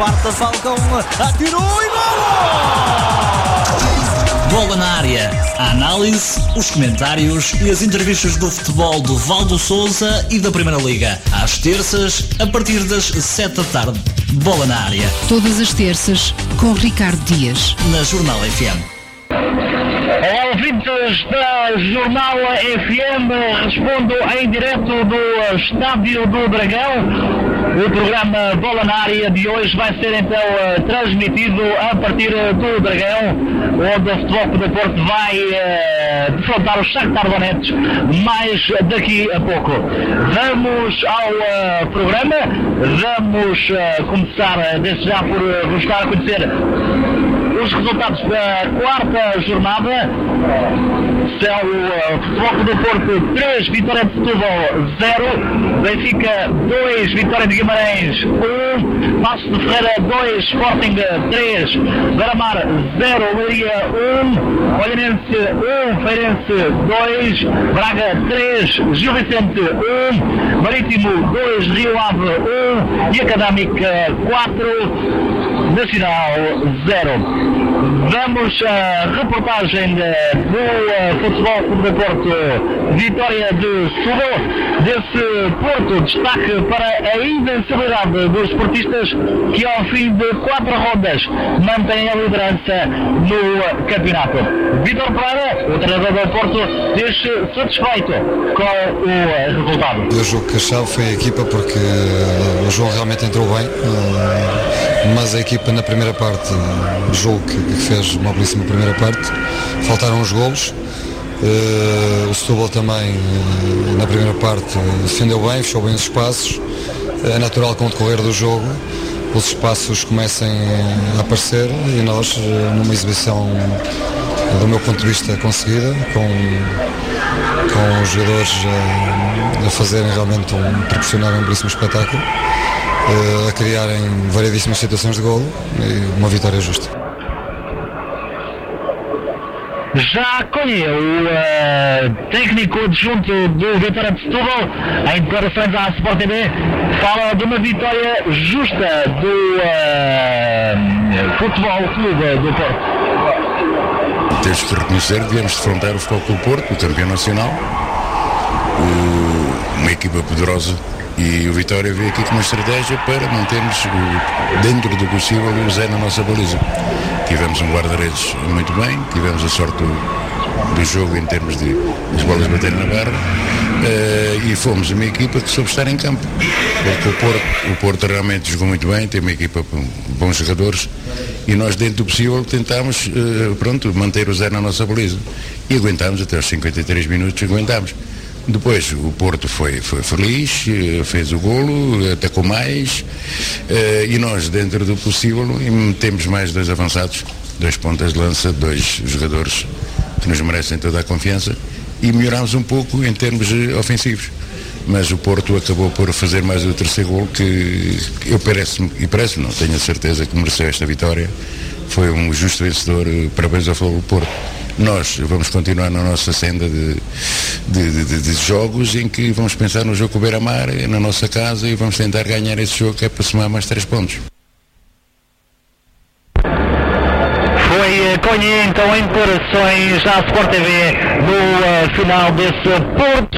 parte Falcão, atirou e gol! Bola na área, a análise, os comentários e as entrevistas do futebol do Valdo Sousa e da Primeira Liga. Às terças, a partir das 7 da tarde. Bola na área. Todas as terças, com Ricardo Dias. Na Jornal FM. Olá, ouvintes da Jornal FM, respondo em direto do Estádio do Dragão. O programa Bola na Área de hoje vai ser então transmitido a partir do Dragão, onde o Futebol Clube do Porto vai defrontar o Shakhtar Donetsk mais daqui a pouco. Vamos ao programa, vamos começar desde já por vos dar a conhecer os resultados da quarta jornada. São o Futebol Clube do Porto 3, Vitória de Setúbal 0, Benfica 2, Vitória de Guimarães 1, Passos de Ferreira 2, Sporting 3, Beira-Mar 0, Leiria 1, Olhanense 1, Feirense 2, Braga 3, Gil Vicente 1, Marítimo 2, Rio Ave 1 e Académica 4, Nacional 0. Vamos à reportagem do Futebol Clube do Porto, Vitória de Setúbal. Desse Porto, destaque para a invencibilidade dos esportistas que ao fim de 4 rondas mantêm a liderança no campeonato. Vítor Pereira, o treinador do Porto, diz-se satisfeito com o resultado. Eu julgo que a chave foi a equipa, porque o João realmente entrou bem, mas a equipa na primeira parte, julgo que fez uma belíssima primeira parte. Faltaram os golos. O Setúbal também na primeira parte defendeu bem, fechou bem os espaços. É natural que com o decorrer do jogo os espaços comecem a aparecer e nós, numa exibição do meu ponto de vista conseguida, com os jogadores a fazerem realmente proporcionarem um belíssimo espetáculo, a criarem variedíssimas situações de golo e uma vitória justa. Já Cunha, o técnico adjunto do Vitória de Setúbal, em declarações à Sport TV, fala de uma vitória justa do Futebol Clube do Porto. Temos que reconhecer que viemos defrontar o Futebol Clube do Porto, o campeão nacional, uma equipa poderosa, e o Vitória veio aqui com uma estratégia para mantermos dentro do possível o Zé na nossa baliza. Tivemos um guarda-redes muito bem, tivemos a sorte do jogo em termos de as bolas baterem na barra, e fomos uma equipa que soube estar em campo. Porque o Porto realmente jogou muito bem, tem uma equipa com bons jogadores e nós dentro do possível tentámos manter o Zé na nossa baliza e aguentámos até aos 53 minutos, aguentámos. Depois o Porto foi feliz, fez o golo, atacou mais, e nós dentro do possível temos mais 2 avançados, 2 pontas de lança, 2 jogadores que nos merecem toda a confiança e melhorámos um pouco em termos ofensivos. Mas o Porto acabou por fazer mais o terceiro golo, que eu parece-me, não tenho a certeza que mereceu esta vitória. Foi um justo vencedor, parabéns ao Futebol do Porto. Nós vamos continuar na nossa senda de jogos em que vamos pensar no jogo com o Beira-Mar, na nossa casa, e vamos tentar ganhar esse jogo, que é para somar mais 3 pontos. Foi Cunha, então, em declarações à Sport TV no final desse Porto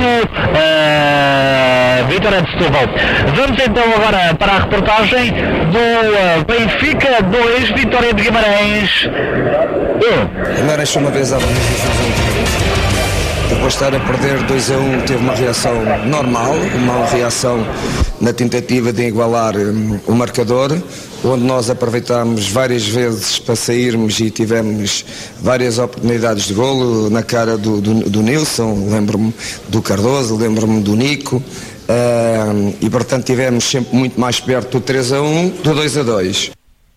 Vitória de Setúbal. Vamos então agora para a reportagem do Benfica 2, Vitória de Guimarães 1. Guimarães uma vez à depois de estar a perder 2-1, teve uma reação normal, uma reação na tentativa de igualar o marcador, onde nós aproveitámos várias vezes para sairmos e tivemos várias oportunidades de golo na cara do Nilson, lembro-me do Cardoso, lembro-me do Nico, e portanto tivemos sempre muito mais perto do 3-1 do 2-2.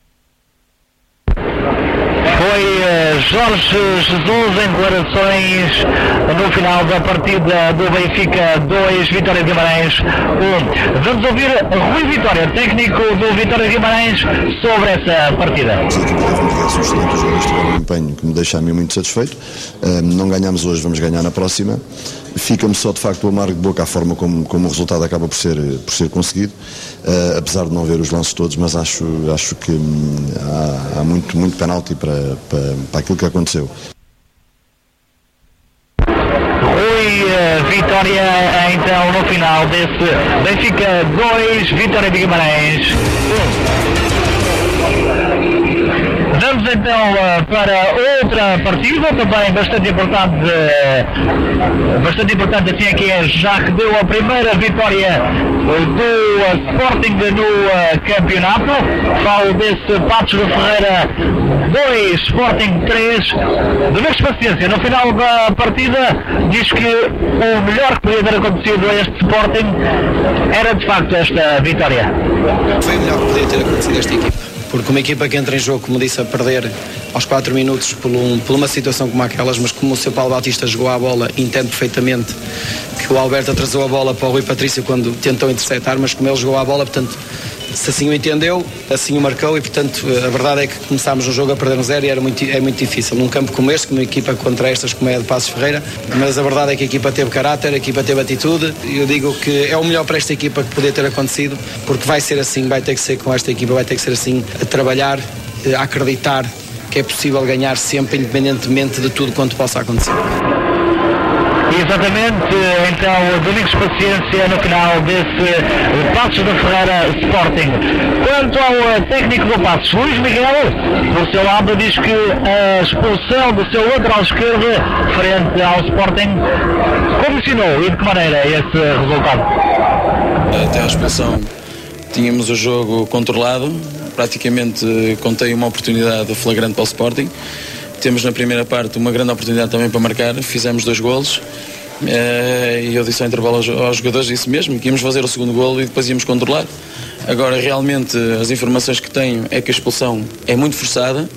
Jorge Jesus em declarações no final da partida do Benfica 2, Vitória de Guimarães 1. Vamos ouvir Rui Vitória, técnico do Vitória de Guimarães, sobre essa partida. As equipes teve uma reação excelente, os jogadores tiveram um empenho que me deixa a mim muito satisfeito. Não ganhamos hoje, vamos ganhar na próxima. Fica-me só de facto o amargo de boca a forma como o resultado acaba por ser conseguido. apesar de não ver os lances todos, mas acho que há muito penalti para aquilo que aconteceu. Vitória então no final desse Benfica 2, Vitória de Guimarães 1. Vamos então para outra partida, também bastante importante assim aqui é, já que deu a primeira vitória do Sporting no campeonato. Falo desse Paços de Ferreira 2, Sporting 3. Domingos Paciência, no final da partida, diz que o melhor que podia ter acontecido a este Sporting era de facto esta vitória. Foi o melhor que podia ter acontecido a esta equipa. Porque uma equipa que entra em jogo, como disse, a perder aos 4 minutos por uma situação como aquelas, mas como o seu Paulo Batista jogou a bola, entende perfeitamente que o Alberto atrasou a bola para o Rui Patrício quando tentou interceptar, mas como ele jogou a bola, portanto, se assim o entendeu, assim o marcou e, portanto, a verdade é que começámos um jogo a perder 1-0 e é muito difícil. Num campo como este, com uma equipa contra estas como é a de Paços Ferreira, mas a verdade é que a equipa teve caráter, a equipa teve atitude. Eu digo que é o melhor para esta equipa que poder ter acontecido, porque vai ser assim, vai ter que ser com esta equipa, vai ter que ser assim, a trabalhar, a acreditar que é possível ganhar sempre, independentemente de tudo quanto possa acontecer. Exatamente, então Domingos Paciência no final desse Paços de Ferreira Sporting. Quanto ao técnico do Paços, Luís Miguel, por seu lado, diz que a expulsão do seu lateral esquerdo frente ao Sporting condicionou e de que maneira esse resultado? Até a expulsão tínhamos o jogo controlado, praticamente contei uma oportunidade flagrante para o Sporting. Temos na primeira parte uma grande oportunidade também para marcar, fizemos 2 golos e eu disse ao intervalo aos jogadores isso mesmo, que íamos fazer o segundo golo e depois íamos controlar. Agora realmente as informações que tenho é que a expulsão é muito forçada,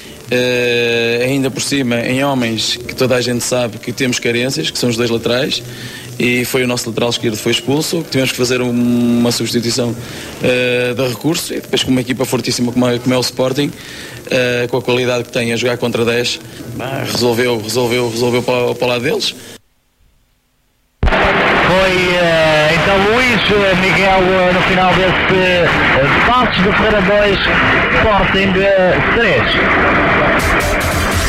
ainda por cima em homens que toda a gente sabe que temos carências, que são os 2 laterais, e foi o nosso lateral esquerdo que foi expulso, tivemos que fazer uma substituição de recurso, e depois com uma equipa fortíssima como é o Sporting, com a qualidade que tem a jogar contra 10, resolveu para o lado deles. Foi então Luís Miguel no final desse Paços de Ferreira 2, Sporting 3.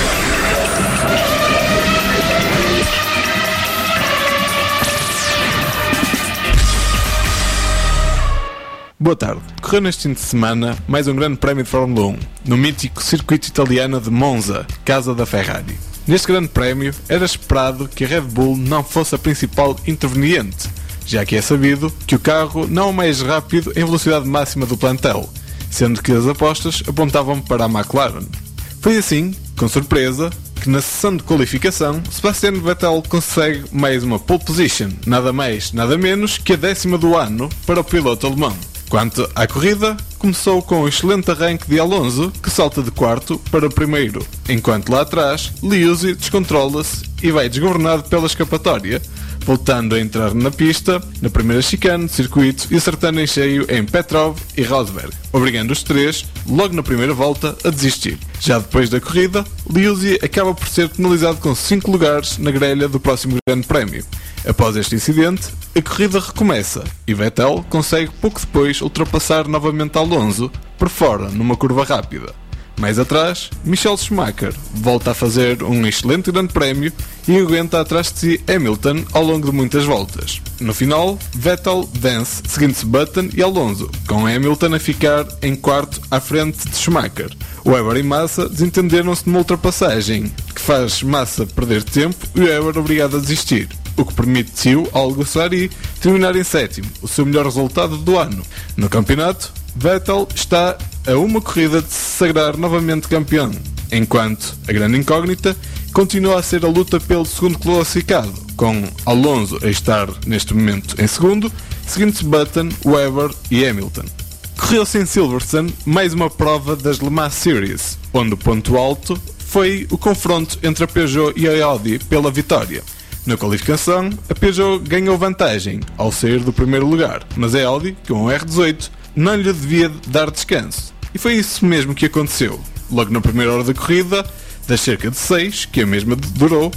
Boa tarde. Correu neste fim de semana mais um grande prémio de Fórmula 1, no mítico circuito italiano de Monza, casa da Ferrari. Neste grande prémio, era esperado que a Red Bull não fosse a principal interveniente, já que é sabido que o carro não é o mais rápido em velocidade máxima do plantel, sendo que as apostas apontavam para a McLaren. Foi assim, com surpresa, que na sessão de qualificação, Sebastian Vettel consegue mais uma pole position, nada mais, nada menos que a 10ª do ano para o piloto alemão. Quanto à corrida, começou com um excelente arranque de Alonso, que salta de 4º para 1º, enquanto lá atrás, Liuzzi descontrola-se e vai desgovernado pela escapatória, voltando a entrar na pista, na primeira chicane do circuito e acertando em cheio em Petrov e Rosberg, obrigando os 3, logo na primeira volta, a desistir. Já depois da corrida, Liuzzi acaba por ser penalizado com 5 lugares na grelha do próximo Grande Prémio. Após este incidente, a corrida recomeça e Vettel consegue pouco depois ultrapassar novamente Alonso por fora numa curva rápida. Mais atrás, Michael Schumacher volta a fazer um excelente Grande Prémio e aguenta atrás de si Hamilton ao longo de muitas voltas. No final, Vettel vence, seguindo-se Button e Alonso, com Hamilton a ficar em 4º à frente de Schumacher. Webber e Massa desentenderam-se numa ultrapassagem, que faz Massa perder tempo e Webber obrigado a desistir, o que permitiu ao Gussari terminar em 7º, o seu melhor resultado do ano. No campeonato, Vettel está a uma corrida de se sagrar novamente campeão, enquanto a grande incógnita continua a ser a luta pelo segundo classificado, com Alonso a estar neste momento em segundo, seguindo-se Button, Webber e Hamilton. Correu-se em Silverstone mais uma prova das Le Mans Series, onde o ponto alto foi o confronto entre a Peugeot e a Audi pela vitória. Na qualificação, a Peugeot ganhou vantagem ao sair do primeiro lugar, mas a Audi, com o R18, não lhe devia dar descanso. E foi isso mesmo que aconteceu. Logo na primeira hora da corrida, das cerca de 6, que a mesma durou,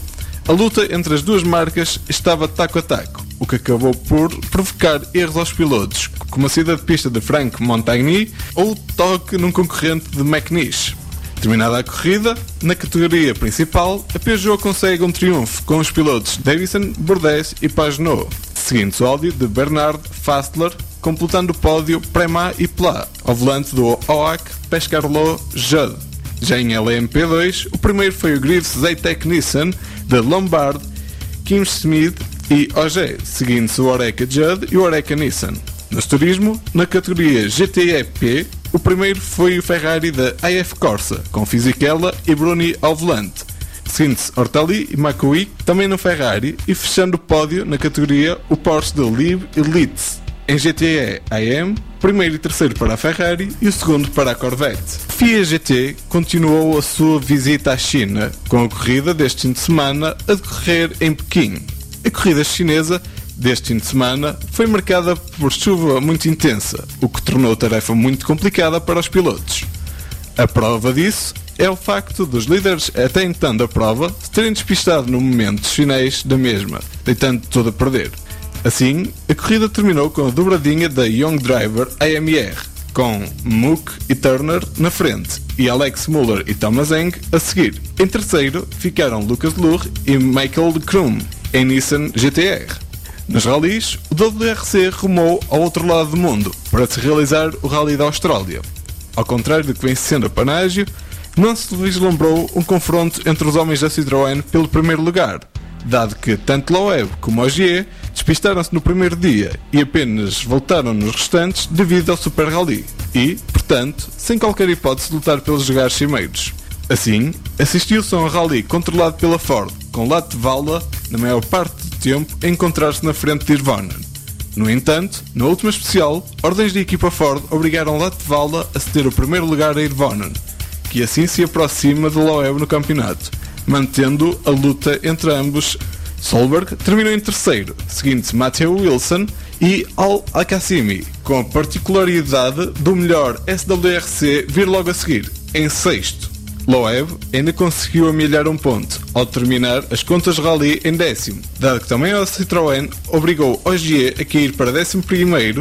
A luta entre as duas marcas estava taco a taco, o que acabou por provocar erros aos pilotos, como a saída de pista de Franck Montagny ou o toque num concorrente de McNish. Terminada a corrida, na categoria principal, a Peugeot consegue um triunfo com os pilotos Davison, Bourdais e Pagenaud, seguindo o áudio de Bernard Fastler, completando o pódio Prema e Pla, ao volante do OAC Pescarolo Judd. Já em LMP2, o primeiro foi o Greaves Zetec Nissan, de Lombard, Kim Schmid e OG, seguindo-se o Oreca Judd e o Oreca Nissan. Nos turismo, na categoria GTEP, o primeiro foi o Ferrari da AF Corsa, com Fisichella e Bruni ao volante. Seguindo-se Ortali e Macui, também no Ferrari, e fechando o pódio na categoria o Porsche de Lieb e Litz. Em GTE AM, primeiro e terceiro para a Ferrari e o segundo para a Corvette. FIA GT continuou a sua visita à China, com a corrida deste fim de semana a decorrer em Pequim. A corrida chinesa deste fim de semana foi marcada por chuva muito intensa, o que tornou a tarefa muito complicada para os pilotos. A prova disso é o facto dos líderes até então da prova se terem despistado no momento dos finais da mesma, deitando tudo a perder. Assim, a corrida terminou com a dobradinha da Young Driver AMR, com Mook e Turner na frente e Alex Muller e Thomas Eng a seguir. Em terceiro ficaram Lucas Luhr e Michael de Krum em Nissan GTR. Nos rallies, o WRC rumou ao outro lado do mundo para se realizar o Rally da Austrália. Ao contrário do que vem sendo a Panágio, não se vislumbrou um confronto entre os homens da Citroën pelo primeiro lugar, dado que tanto Loeb como Ogier despistaram-se no primeiro dia e apenas voltaram nos restantes devido ao Super Rally e, portanto, sem qualquer hipótese de lutar pelos lugares cimeiros. Assim, assistiu-se a um rally controlado pela Ford, com Latvala, na maior parte do tempo, a encontrar-se na frente de Hirvonen. No entanto, na última especial, ordens da equipa Ford obrigaram Latvala a ceder o primeiro lugar a Hirvonen, que assim se aproxima de Loeb no campeonato, mantendo a luta entre ambos. Solberg terminou em terceiro, seguindo-se Matteo Wilson e Al-Akassimi, com a particularidade do melhor SWRC vir logo a seguir, em sexto. Loeb ainda conseguiu amelhar um ponto, ao terminar as contas rally em décimo, dado que também a Citroën obrigou Ogier a cair para 11º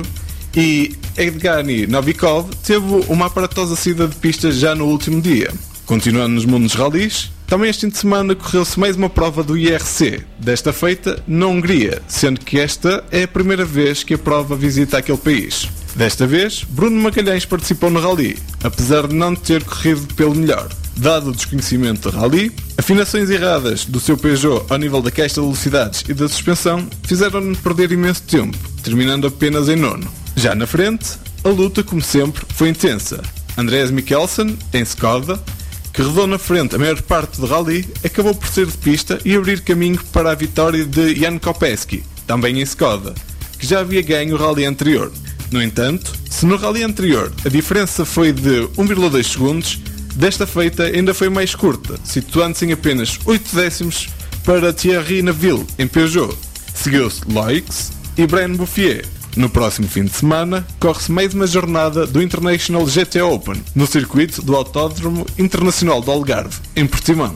e Evgeny Novikov teve uma aparatosa saída de pista já no último dia. Continuando nos mundos rallies, também este fim de semana correu-se mais uma prova do IRC, desta feita na Hungria, sendo que esta é a primeira vez que a prova visita aquele país. Desta vez, Bruno Magalhães participou no rally, apesar de não ter corrido pelo melhor. Dado o desconhecimento do rally, afinações erradas do seu Peugeot ao nível da caixa de velocidades e da suspensão fizeram-no perder imenso tempo, terminando apenas em nono. Já na frente, a luta, como sempre, foi intensa. Andreas Mikkelsen, em Skoda, que rodou na frente a maior parte do rally, acabou por sair de pista e abrir caminho para a vitória de Jan Kopecky, também em Skoda, que já havia ganho o rally anterior. No entanto, se no rally anterior a diferença foi de 1,2 segundos, desta feita ainda foi mais curta, situando-se em apenas 8 décimos para Thierry Neuville, em Peugeot. Seguiu-se Loix e Brian Bouffier. No próximo fim de semana, corre-se mais uma jornada do International GT Open, no circuito do Autódromo Internacional do Algarve, em Portimão.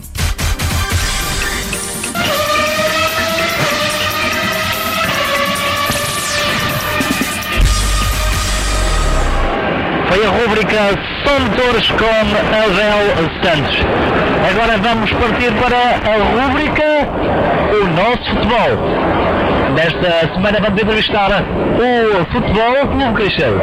Foi a rúbrica São Motores com Abel Santos. Agora vamos partir para a rúbrica O Nosso Futebol. Nesta semana vamos entrevistar o Futebol Clube Creixeiro.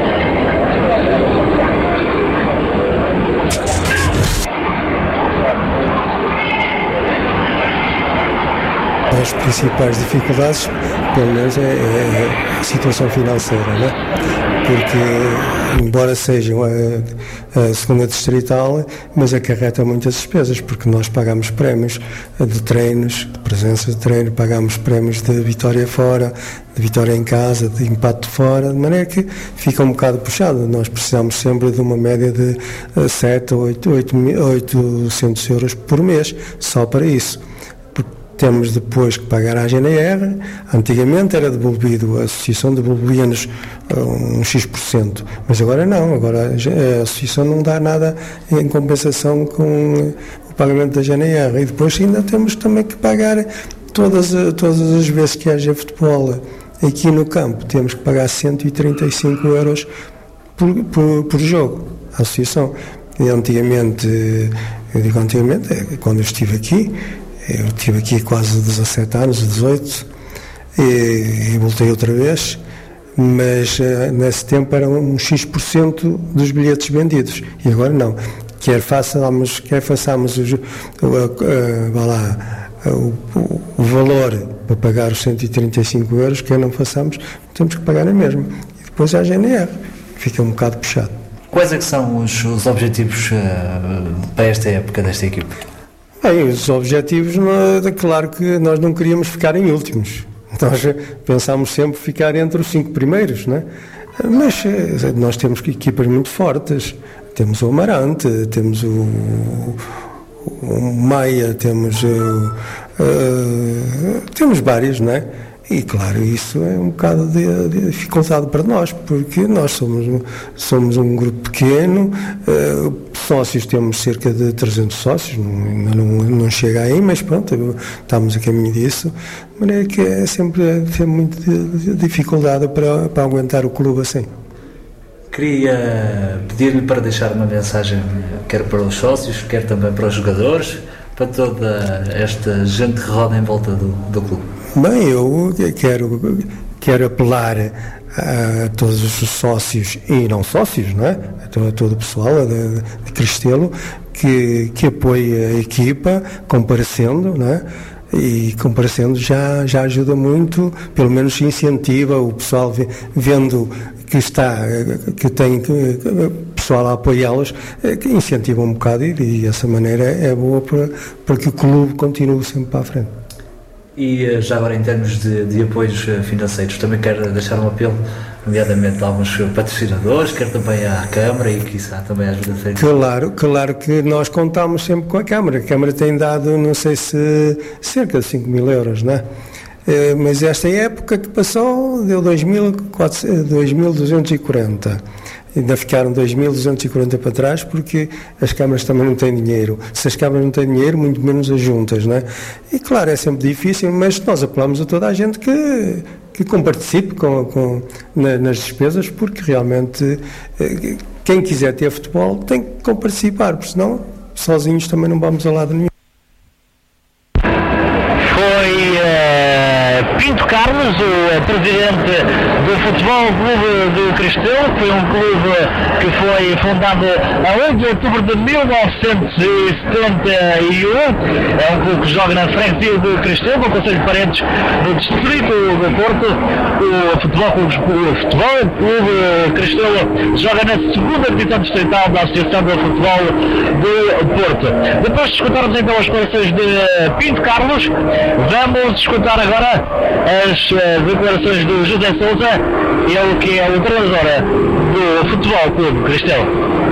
As principais dificuldades, pelo menos, é a situação financeira, né? Porque, embora seja a segunda distrital, mas acarreta muitas despesas, porque nós pagamos prémios de treinos, de presença de treino, pagamos prémios de vitória fora, de vitória em casa, de empate fora, de maneira que fica um bocado puxado. Nós precisamos sempre de uma média de 7 ou 800 euros por mês, só para isso. Temos depois que pagar à GNR. Antigamente era devolvido, a associação devolvia-nos um X%, mas agora não, agora a associação não dá nada em compensação com o pagamento da GNR, e depois ainda temos também que pagar todas as vezes que haja futebol aqui no campo, temos que pagar 135 euros por jogo à associação. E antigamente, eu digo antigamente, quando eu estive aqui quase 17 anos, 18, e voltei outra vez, mas nesse tempo era um X% dos bilhetes vendidos, e agora não. Quer façamos o valor para pagar os 135 euros, quer não façamos, temos que pagar a mesma. E depois há a GNR, fica um bocado puxado. Quais é que são os objetivos para esta época desta equipe? Bem, os objetivos, claro que nós não queríamos ficar em últimos. Nós pensámos sempre ficar entre os 5 primeiros, não é? Mas nós temos equipas muito fortes. Temos o Amarante, temos o Maia, temos vários, não é? E claro, isso é um bocado de dificuldade para nós, porque nós somos um grupo pequeno, sócios temos cerca de 300 sócios, ainda não chega aí, mas pronto, estamos a caminho disso, de maneira que é sempre tem muita dificuldade para aguentar o clube assim. Queria pedir-lhe para deixar uma mensagem, quer para os sócios, quer também para os jogadores, para toda esta gente que roda em volta do clube. Bem, eu quero apelar a todos os sócios e não sócios, não é? A todo o pessoal de Cristelo que apoie a equipa comparecendo, não é? E comparecendo já ajuda muito, pelo menos incentiva o pessoal vendo que tem pessoal a apoiá-los, que incentiva um bocado, e dessa maneira é boa para que o clube continue sempre para a frente. E já agora, em termos de apoios financeiros, também quero deixar um apelo, nomeadamente a alguns patrocinadores, quer também à Câmara e quiçá também à ajuda feita. Claro que nós contamos sempre com a Câmara. A Câmara tem dado, não sei se cerca de 5 mil euros, não é? Mas esta época que passou deu 2.240. Ainda ficaram 2.240 para trás, porque as câmaras também não têm dinheiro. Se as câmaras não têm dinheiro, muito menos as juntas, não é? E claro, é sempre difícil, mas nós apelamos a toda a gente que comparticipe nas despesas, porque realmente quem quiser ter futebol tem que comparticipar, porque senão sozinhos também não vamos a lado nenhum. Pinto Carlos, o presidente do Futebol Clube do Cristelo, que foi um clube que foi fundado a 8 de outubro de 1971. É um clube que joga na freguesia do Cristelo, no Conselho de Parentes do Distrito do Porto. O Futebol Clube Cristelo joga na segunda divisão distrital da Associação do Futebol do Porto. Depois de escutarmos então as declarações de Pinto Carlos, vamos escutar agora as declarações do José Sousa, ele que é o treinador do Futebol Clube Cristelo.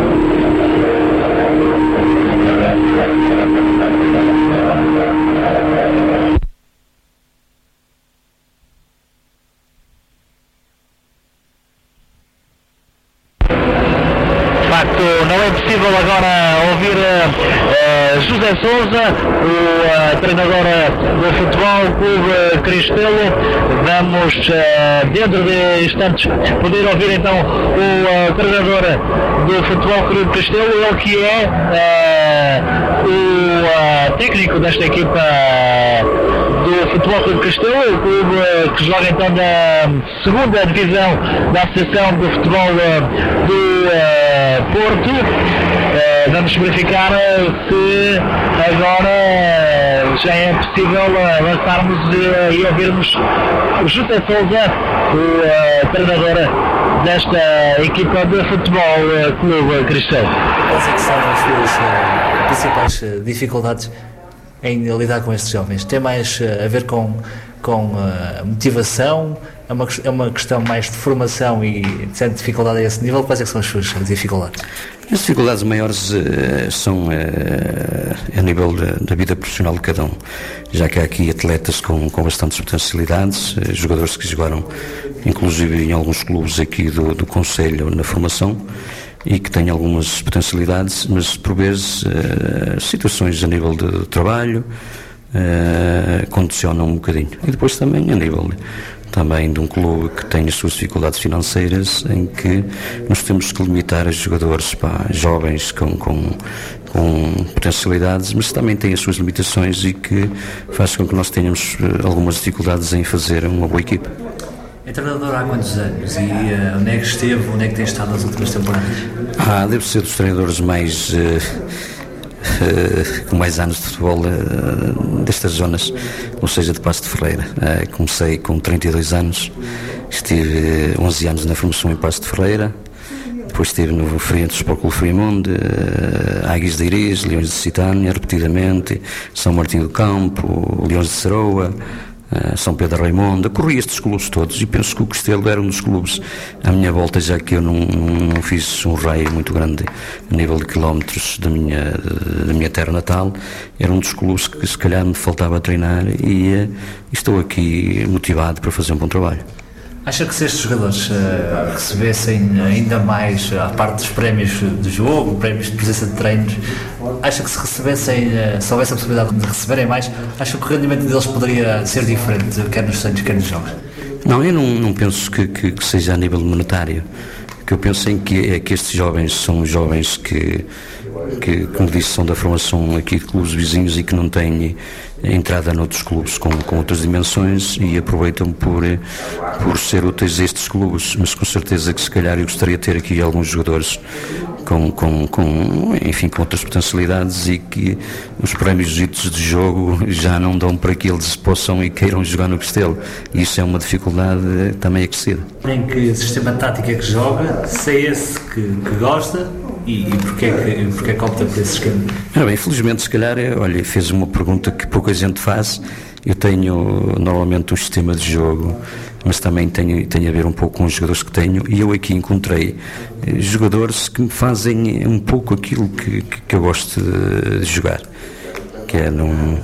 De facto, não é possível agora ouvir José Sousa, o treinador do Futebol Clube Cristelo. Vamos, dentro de instantes, poder ouvir então o treinador do Futebol Clube Cristelo, ele que é o técnico desta equipa do Futebol Clube Cristelo, o clube que joga então na segunda divisão da Associação do Futebol do Porto. Vamos verificar se agora já é possível avançarmos e ouvirmos o José Sousa, o treinador desta equipa de Futebol Clube Cristelo. Quais é que são as suas principais dificuldades em lidar com estes jovens? Tem mais a ver com motivação? É uma questão mais de formação e sente dificuldade a esse nível? Quais é que são as suas dificuldades? As dificuldades maiores são a nível da vida profissional de cada um, já que há aqui atletas com bastantes potencialidades, jogadores que jogaram inclusive em alguns clubes aqui do Conselho na formação, e que tem algumas potencialidades, mas por vezes situações a nível de trabalho condicionam um bocadinho. E depois também a nível também de um clube que tem as suas dificuldades financeiras, em que nós temos que limitar os jogadores jovens com potencialidades, mas também tem as suas limitações e que faz com que nós tenhamos algumas dificuldades em fazer uma boa equipa. É treinador há quantos anos? E onde é que esteve, onde é que tem estado nas últimas temporadas? Deve ser dos treinadores com mais anos de futebol destas zonas, ou seja, de Paços de Ferreira. Comecei com 32 anos, estive 11 anos na formação em Paços de Ferreira, depois estive no Friente Sport Clube Friamonde, Águias de Iris, Leões de Citânia, repetidamente, São Martinho do Campo, Leões de Ceroa, São Pedro Raimundo. Corri estes clubes todos e penso que o Castelo era um dos clubes à minha volta, já que eu não fiz um raio muito grande a nível de quilómetros da minha terra natal. Era um dos clubes que se calhar me faltava treinar e estou aqui motivado para fazer um bom trabalho. Acha que se estes jogadores recebessem ainda mais, à parte dos prémios de jogo, prémios de presença de treinos, acha que se houvesse a possibilidade de receberem mais, acha que o rendimento deles poderia ser diferente, quer nos treinos, quer nos jogos? Não, eu não penso que seja a nível monetário. O que eu penso é que estes jovens são jovens que, como disse, são da formação aqui de clubes vizinhos e que não têm entrada noutros clubes com outras dimensões e aproveitam por ser úteis a estes clubes, mas com certeza que se calhar eu gostaria de ter aqui alguns jogadores com outras potencialidades e que os prémios ditos de jogo já não dão para que eles possam e queiram jogar no Castelo, e isso é uma dificuldade também acrescida. Em que sistema tático é que joga, se é esse que gosta e porque que opta por esse esquema? Bem, infelizmente, se calhar, olha, fez uma pergunta que pouca gente faz. Eu tenho normalmente um sistema de jogo, mas também tem a ver um pouco com os jogadores que tenho, e eu aqui encontrei jogadores que me fazem um pouco aquilo que eu gosto de jogar, que é num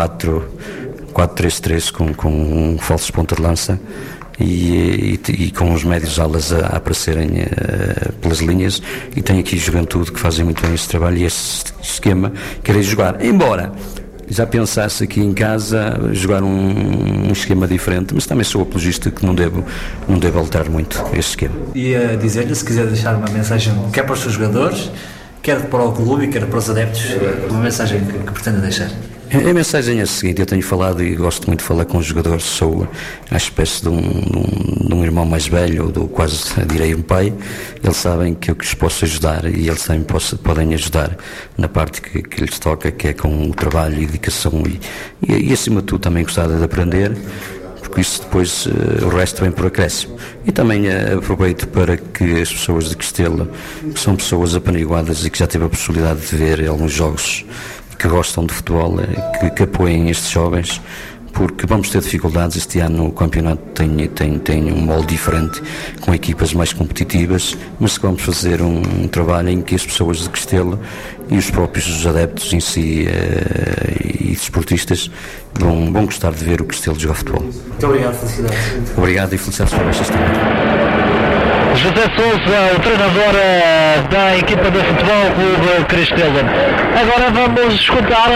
4-3-3 com um falso ponta de lança e com os médios alas a aparecerem pelas linhas, e tenho aqui juventude que fazem muito bem esse trabalho e esse esquema querem jogar, embora já pensasse aqui em casa jogar um esquema diferente, mas também sou apologista que não devo alterar muito este esquema. E a dizer-lhe, se quiser deixar uma mensagem, quer para os seus jogadores, quer para o clube, quer para os adeptos, uma mensagem que pretende deixar. A mensagem é a seguinte: eu tenho falado e gosto muito de falar com os jogadores, sou a espécie de um irmão mais velho, ou quase direi um pai. Eles sabem que eu os posso ajudar e eles também podem ajudar na parte que lhes toca, que é com o trabalho e dedicação e acima de tudo também gostar de aprender, porque isso depois o resto vem por acréscimo. E também aproveito para que as pessoas de Castelo, que são pessoas apaniguadas e que já tive a possibilidade de ver alguns jogos, que gostam de futebol, que apoiem estes jovens, porque vamos ter dificuldades. Este ano o campeonato tem um molde diferente, com equipas mais competitivas, mas vamos fazer um trabalho em que as pessoas de Castelo e os próprios adeptos em si e desportistas vão gostar de ver o Castelo jogar futebol. Muito obrigado, felicidades. Obrigado e felicidades para vocês também. José Sousa, o treinador da equipa de futebol Clube Castelo. Agora vamos escutar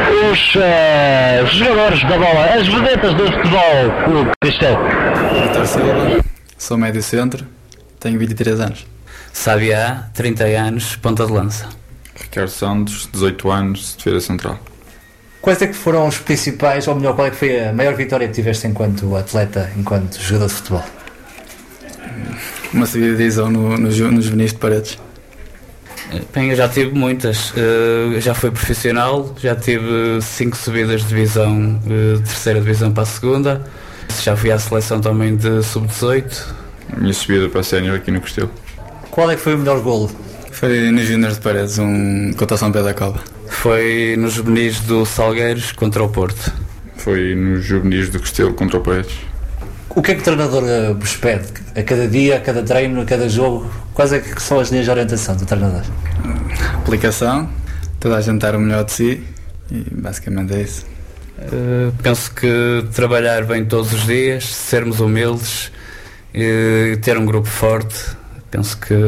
os jogadores da bola, as vedetas do futebol Clube Castelo. Vitor Silva, sou médio centro, tenho 23 anos. Sabiá, 30 anos, ponta de lança. Ricardo Santos, 18 anos, defesa central. Quais é que foram os principais, ou melhor, qual é que foi a maior vitória que tiveste enquanto atleta, enquanto jogador de futebol? Uma subida de divisão nos juvenis de Paredes. Bem, eu já tive muitas. Já fui profissional, já tive 5 subidas de divisão, de terceira divisão para a segunda. Já fui à seleção também de sub-18. A minha subida para a sénior aqui no Castelo. Qual é que foi o melhor golo? Foi nos juniors de Paredes, contra o São Pedro da Cova. Foi nos juvenis do Salgueiros contra o Porto. Foi nos juvenis do Castelo contra o Paredes. O que é que o treinador vos pede? A cada dia, a cada treino, a cada jogo? Quais é que são as linhas de orientação do treinador? Aplicação, toda a gente dar o melhor de si e basicamente é isso. Penso que trabalhar bem todos os dias, sermos humildes, ter um grupo forte, penso que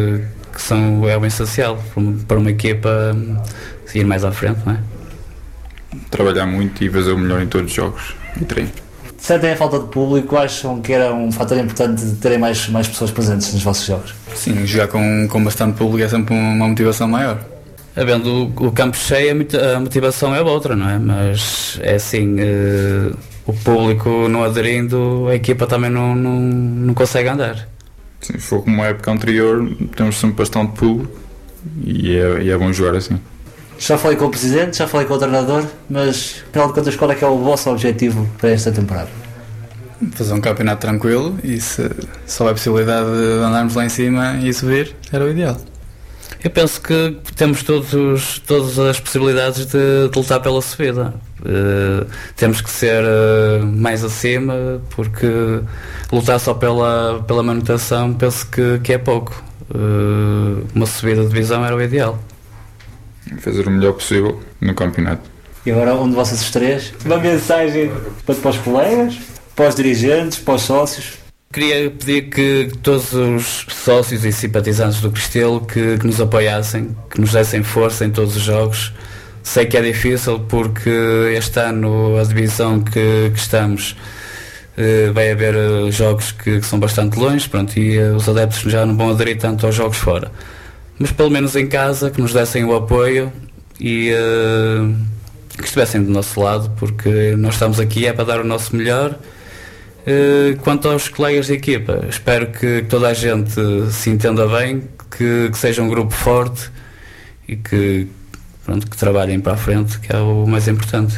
que é o essencial para uma equipa ir mais à frente, não é? Trabalhar muito e fazer o melhor em todos os jogos e treino. Sentem a falta de público, acham que era um fator importante de terem mais pessoas presentes nos vossos jogos? Sim, jogar com bastante público é sempre uma motivação maior. Havendo o campo cheio, a motivação é outra, não é? Mas é assim, o público não aderindo, a equipa também não consegue andar. Sim, se for como a época anterior, temos sempre bastante público e é bom jogar assim. Já falei com o presidente, já falei com o treinador, mas afinal de contas, qual é que é o vosso objetivo para esta temporada? Fazer um campeonato tranquilo e se houver a possibilidade de andarmos lá em cima e subir, era o ideal. Eu penso que temos todas as possibilidades de lutar pela subida. Temos que ser mais acima, porque lutar só pela manutenção penso que é pouco. Uma subida de divisão era o ideal. Fazer o melhor possível no campeonato. E agora, um de vocês três, uma mensagem para os colegas, para os dirigentes, para os sócios. Queria pedir que todos os sócios e simpatizantes do Cristelo que nos apoiassem, que nos dessem força em todos os jogos. Sei que é difícil porque este ano a divisão que estamos vai haver jogos que são bastante longe, pronto, e os adeptos já não vão aderir tanto aos jogos fora. Mas pelo menos em casa que nos dessem o apoio e que estivessem do nosso lado, porque nós estamos aqui para dar o nosso melhor. Quanto aos colegas de equipa, espero que toda a gente se entenda bem, que seja um grupo forte e que trabalhem para a frente, que é o mais importante.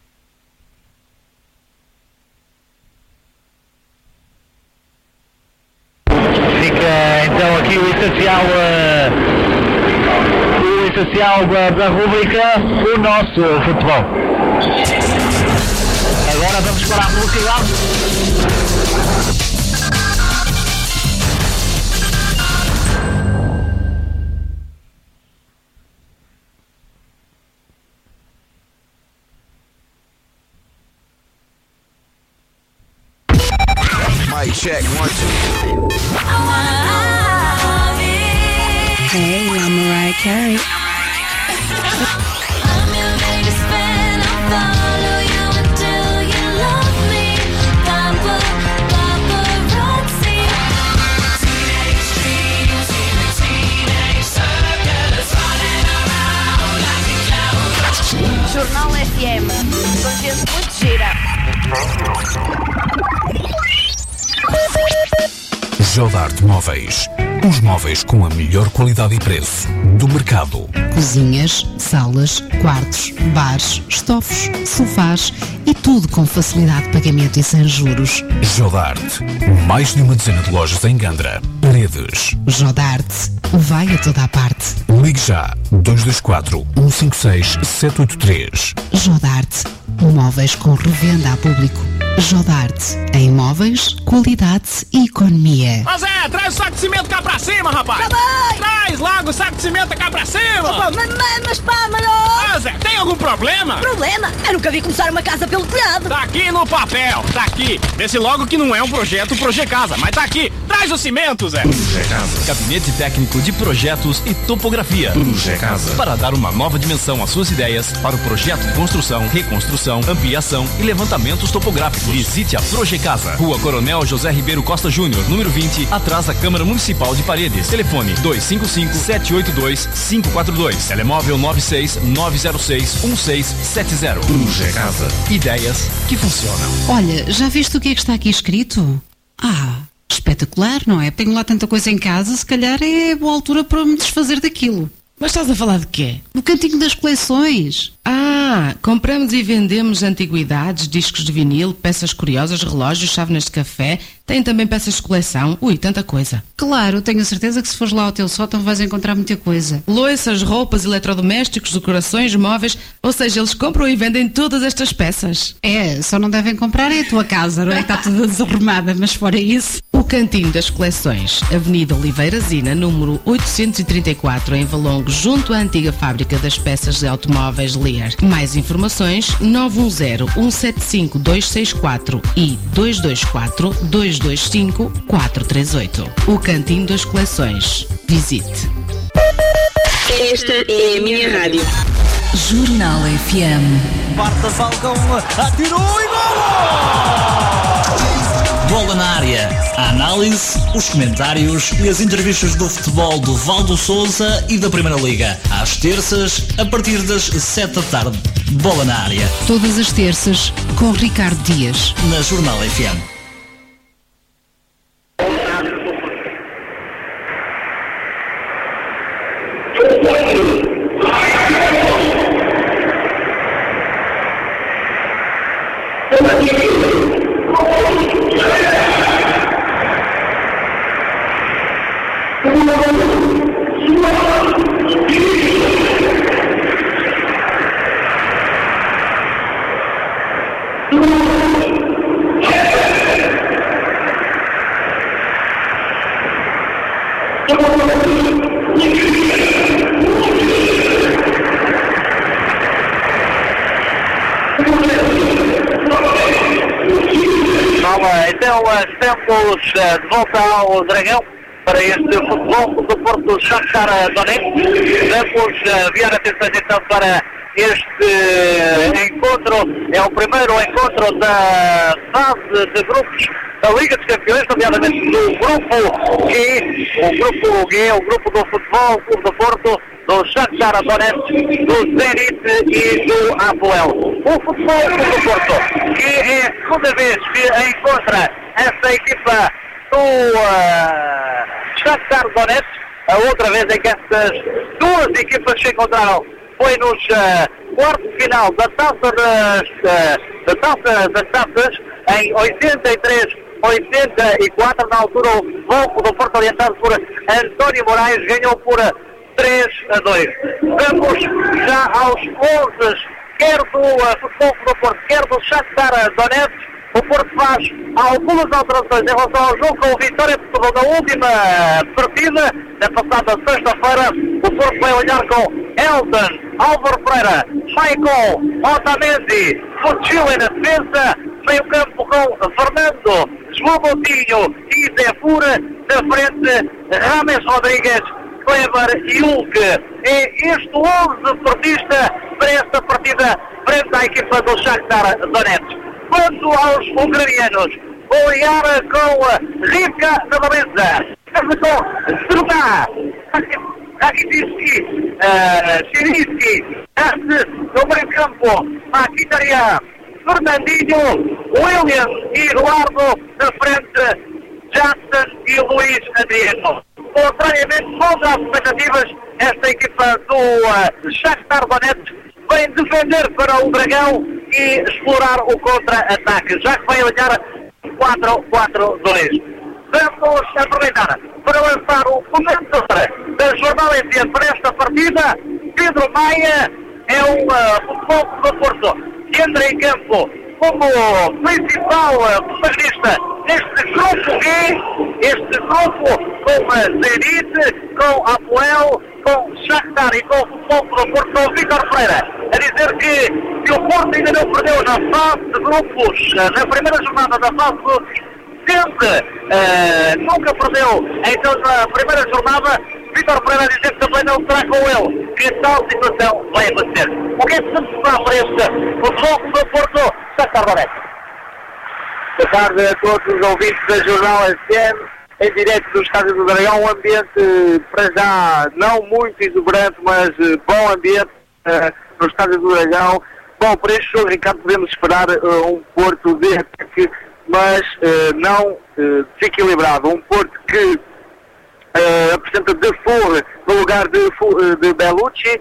Fica então aqui o essencial da rubrica, o nosso futebol. Agora vamos para a velocidade. Mic check, 1, 2. Hey, I'm Mariah Carey. Jornal FM, com gente muito gira. Jodarte Móveis. Os móveis com a melhor qualidade e preço do mercado. Cozinhas, salas, quartos, bares, estofos, sofás e tudo com facilidade de pagamento e sem juros. Jodarte. Mais de uma dezena de lojas em Gandra. Paredes. Jodarte. Vai a toda a parte. Ligue já. 224 156 783. Jodarte. Móveis com revenda a público. Jodarte. Em móveis, qualidade e economia. Ô Zé, traz o saco de cimento cá pra cima, rapaz! Traz logo o saco de cimento cá pra cima! Opa, mas pá, mano! Ô Zé, tem algum problema? Problema? Eu nunca vi começar uma casa pelo telhado! Tá aqui no papel, tá aqui! Vê-se logo que não é um projeto Projecasa, mas tá aqui! Traz o cimento, Zé! Projecasa, Gabinete Técnico de Projetos e Topografia. Projecasa, para dar uma nova dimensão às suas ideias para o projeto de construção, reconstrução, ampliação e levantamentos topográficos. Visite a Projecasa, Rua Coronel José Ribeiro Costa Júnior, número 20, atrás da Câmara Municipal de Paredes. Telefone 255-782-542. Telemóvel 96-906-1670. Projecasa. Ideias que funcionam. Olha, já viste o que é que está aqui escrito? Espetacular, não é? Tenho lá tanta coisa em casa, se calhar é boa altura para me desfazer daquilo. Mas estás a falar de quê? Do cantinho das coleções. Compramos e vendemos antiguidades, discos de vinil, peças curiosas, relógios, chávenas de café. Tem também peças de coleção. Tanta coisa. Claro, tenho a certeza que se fores lá ao teu sótão vais encontrar muita coisa. Louças, roupas, eletrodomésticos, decorações, móveis. Ou seja, eles compram e vendem todas estas peças. Só não devem comprar a tua casa, não é? Está toda desarrumada, mas fora isso. O Cantinho das Coleções, Avenida Oliveira Zina, número 834, em Valongo, junto à antiga fábrica das peças de automóveis Lear. Player. Mais informações 910-175-264 e 224-225-438. O Cantinho das Coleções. Visite. Esta é a minha rádio. Jornal FM. Marta Falcão atirou e gol! Bola na área. A análise, os comentários e as entrevistas do futebol do Valdo Sousa e da Primeira Liga. Às terças, a partir das 7 da tarde. Bola na área. Todas as terças, com Ricardo Dias. Na Jornal FM. Então estamos de volta ao Dragão para este futebol do Porto Shakhtar Donetsk. Vamos virar atenção então para este encontro. É o primeiro encontro da fase de grupos da Liga dos Campeões, nomeadamente do grupo G, o grupo do Futebol Clube do Porto, do Shakhtar Donetsk, do Zenit e do Apoel. O Futebol Clube do Porto, que é a segunda vez que encontra essa equipa do Shakhtar Donetsk, a outra vez em que essas duas equipas se encontraram foi nos quartos de final da Taça das Taças, em 83-84, na altura o Futebol do Porto, orientado por António Moraes, ganhou por 3-2. Vamos já aos 11, quer do Futebol do Porto, quer do Shakhtar Donetsk. O Porto faz algumas alterações em relação ao jogo com o Vitória de Setúbal na última partida. Na passada sexta-feira, o Porto vai olhar com Elton, Álvaro Pereira, Michael, Otamendi, Fucile na defesa, meio campo com Fernando, João Moutinho e Zé Fura, na frente Rames Rodrigues, Kleber e Hulk. É este 11 portista para esta partida frente à equipa do Shakhtar Donetsk. Quanto aos ucranianos, vou olhar com Rivka na baliza, com Struga, Rakitic, Chirinsky, no meio campo, Mkhitaryan, Fernandinho, William e Eduardo, na frente Jackson e Luís Adriano. Contrariamente, todas as expectativas, esta equipa do Shakhtar Donetsk vem defender para o Dragão e explorar o contra-ataque, já que vai olhar 4-4-2. Vamos aproveitar para lançar o comentador da Jornal FM para esta partida. Pedro Maia é um futebol do Porto que entra em campo como principal protagonista neste grupo G, este grupo com a Zenit, com a Apoel, com Shakhtar e com o Futebol do Porto, com o Vítor Pereira, a dizer que se o Porto ainda não perdeu na fase de grupos, na primeira jornada da fase sempre, nunca perdeu, então na primeira jornada, Vítor Pereira a dizer que também não será com ele que tal situação vai acontecer. O que é que se prepara para este Futebol do Porto, Shakhtar Donetsk? Boa tarde a todos os ouvintes da Jornal FM, em direto do Estádio do Dragão, um ambiente para já não muito exuberante, mas bom ambiente no Estádio do Dragão. Bom, para este jogo, Ricardo, podemos esperar um Porto de ataque, mas não desequilibrado. Um Porto que apresenta Defoe no lugar de Bellucci.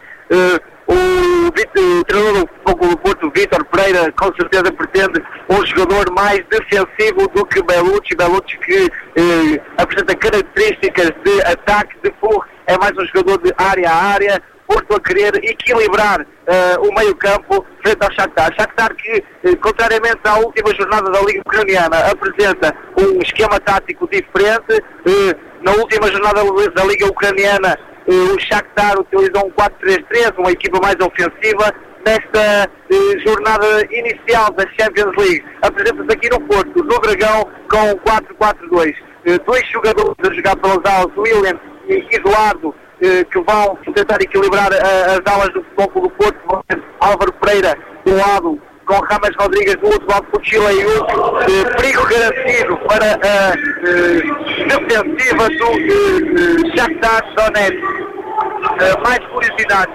O treinador do Porto, Vítor Pereira, com certeza pretende um jogador mais defensivo do que Bellucci. Bellucci que apresenta características de ataque. Defoe é mais um jogador de área a área. Porto a querer equilibrar o meio-campo frente ao Shakhtar. Shakhtar que, contrariamente à última jornada da Liga Ucraniana, apresenta um esquema tático diferente. Na última jornada da Liga Ucraniana, o Shakhtar utilizou um 4-3-3, uma equipa mais ofensiva. nesta jornada inicial da Champions League. Apresenta-se aqui no Porto, no Dragão, com 4-4-2. Dois jogadores a jogar pelas alas, William e Eduardo, que vão tentar equilibrar as alas do Futebol Clube do Porto. Álvaro Pereira do lado, com Rames Rodrigues do outro lado, Puchila e o perigo garantido para a defensiva do Shakhtar Donetsk. Mais curiosidades.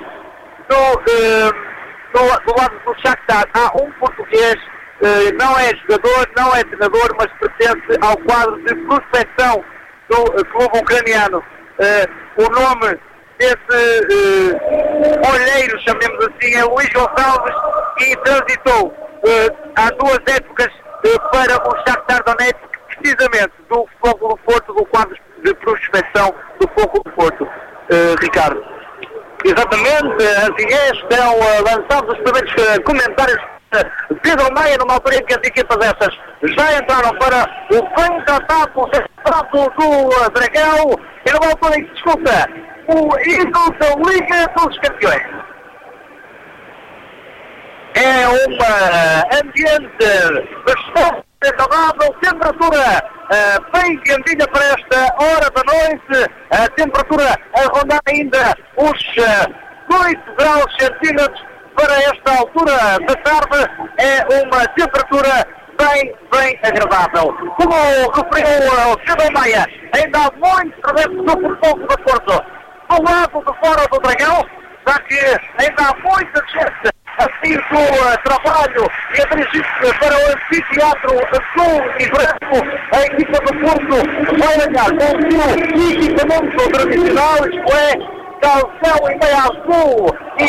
Do lado do Shakhtar há um português, não é jogador, não é treinador, mas pertence ao quadro de prospecção do clube ucraniano. O nome desse olheiro, chamemos assim, é Luís Gonçalves, e transitou há 2 épocas para o Shakhtar Donetsk, precisamente do Futebol do Porto, do quadro de prospecção do Futebol do Porto. Ricardo. Exatamente, assim é, estão lançados os primeiros comentários de Pedro Maia, numa altura em que as equipas essas já entraram para o contra-ataque do Dragão, e numa altura em que discuta o ídolo da Liga dos Campeões. É um ambiente bastante agradável, temperatura bem quentinha para esta hora da noite, a temperatura a rondar ainda os 8 graus centímetros para esta altura da tarde. É uma temperatura bem agradável. Como referiu o Pedro Maia, ainda há muitos adeptos do Futebol do Porto do lado de fora do Dragão, já que ainda há muita gente assim do trabalho e a dirigir-se para o anfiteatro azul e branco. A equipa do Porto vai ganhar com o seu equipamento tradicional, isto é, calção e meia azul e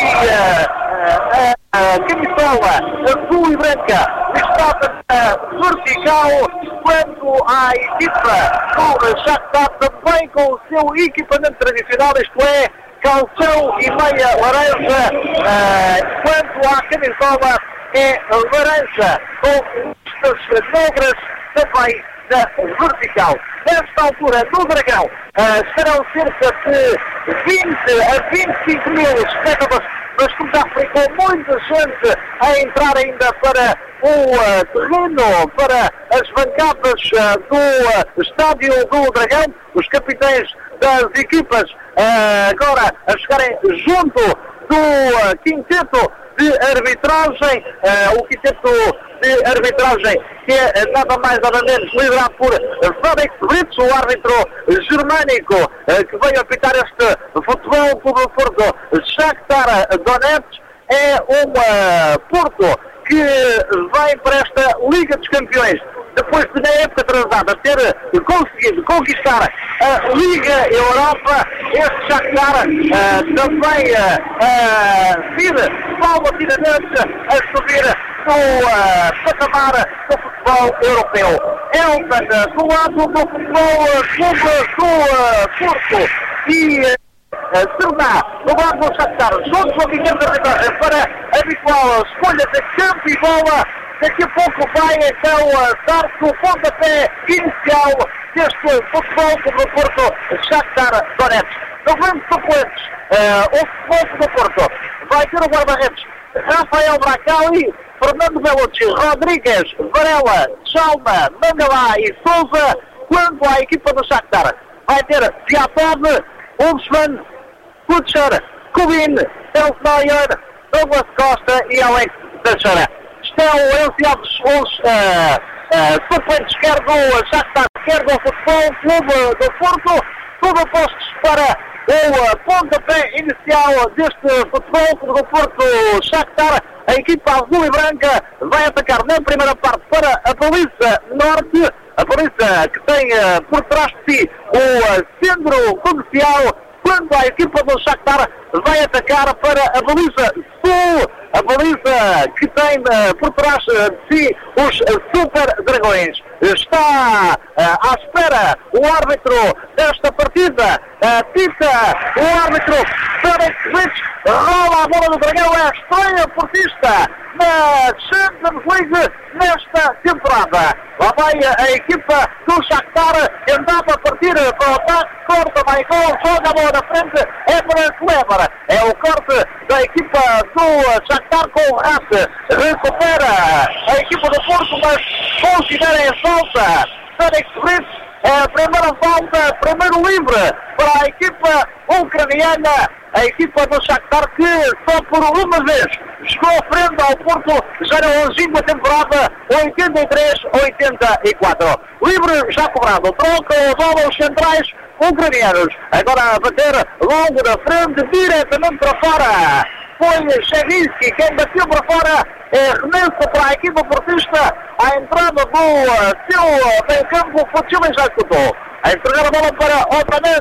a camisola azul e branca listada vertical, quando a equipa do Shakhtar também com o seu equipamento tradicional, isto é, calção e meia laranja, quanto à camisola é laranja, com listas negras também da vertical. Nesta altura do Dragão estarão cerca de 20 a 25 mil espectadores, mas como já explicou, muita gente a entrar ainda para o terreno, para as bancadas do estádio do Dragão. Os capitães das equipas agora a chegarem junto do quinteto de arbitragem, o quinteto de arbitragem que é nada mais nada menos liderado por Fredrik Brits, o árbitro germânico que veio apitar este Futebol Clube do Porto Shakhtar Donetsk. É um Porto que vem para esta Liga dos Campeões depois de, na época atrasada, ter conseguido conquistar a Liga Europa. Este Shakhtar também vir paulatinamente a subir no patamar do futebol europeu. Elton, do lado do Futebol Clube do Porto, e Serná, do lado do Shakhtar, juntos ao quinto de arbitragem para a habitual escolha de campo e bola. Daqui a pouco vai então dar-se o pontapé inicial deste Futebol Clube do Porto Shakhtar Donetsk. Não vamos suplentes. O Futebol Clube do Porto vai ter o guarda-redes Rafael Bracali, Fernando Belucci, Rodrigues, Varela, Chalma, Mangalá e Souza. Quanto à equipa do Shakhtar, vai ter Piatov, Ulfsman, Kutcher, Kubin, Elsmaier, Douglas Costa e Alex Teixeira. Estão enunciados os suplentes, quer do Shakhtar, quer do Futebol Clube do Porto, tudo postos para o pontapé inicial deste Futebol Clube do Porto Shakhtar. A equipa azul e branca vai atacar na primeira parte para a baliza norte, a baliza que tem por trás de si o centro comercial, quando a equipa do Shakhtar vai atacar para a baliza sul, a baliza que tem por trás de si os Super Dragões. Está à espera o árbitro desta partida, o árbitro Fredrik Brits, rola a bola do Dragão, é a estreia portista na Champions League nesta temporada. Lá vai a equipa do Shakhtar, tentava partir para o ataque, corta Michael, joga a bola na frente, é para Kleber. É o corte da equipa do Shakhtar com o Rasse. Recupera a equipa do Porto, mas considera em falta Felix Brits. É a primeira falta, primeiro livre para a equipa ucraniana, a equipa do Shakhtar que só por uma vez chegou frente ao Porto, já era longínqua temporada 83-84. Livre já cobrado, troca a bola aos centrais ucranianos, agora a bater longo da frente, diretamente para fora. Foi Chevinsky quem bateu para fora, remessa para a equipa portista, a entrada do seu meio-campo, Fuchile já escutou. A entregar a bola para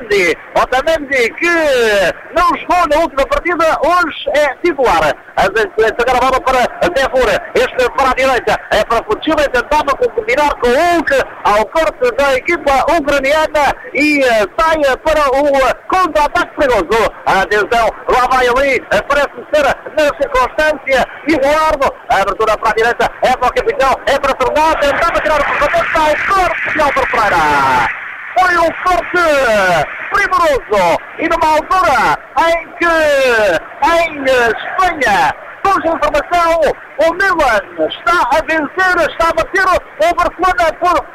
Otamendi que não jogou na última partida, hoje é titular. A entregar a bola para Devura, este para a direita, é para Fuchile, tentava combinar com o Hulk ao corte da equipa ucraniana e sai para o contra-ataque perigoso. Atenção, lá vai ali, parece ser na circunstância Eduardo, a abertura para a direita, é para o capitão, é para Fernando, tentava tirar o cruzamento ao corte de Álvaro Pereira. Foi um corte primoroso e numa altura em que em Espanha, surge a informação, o Milan está a vencer, está a bater o Barcelona por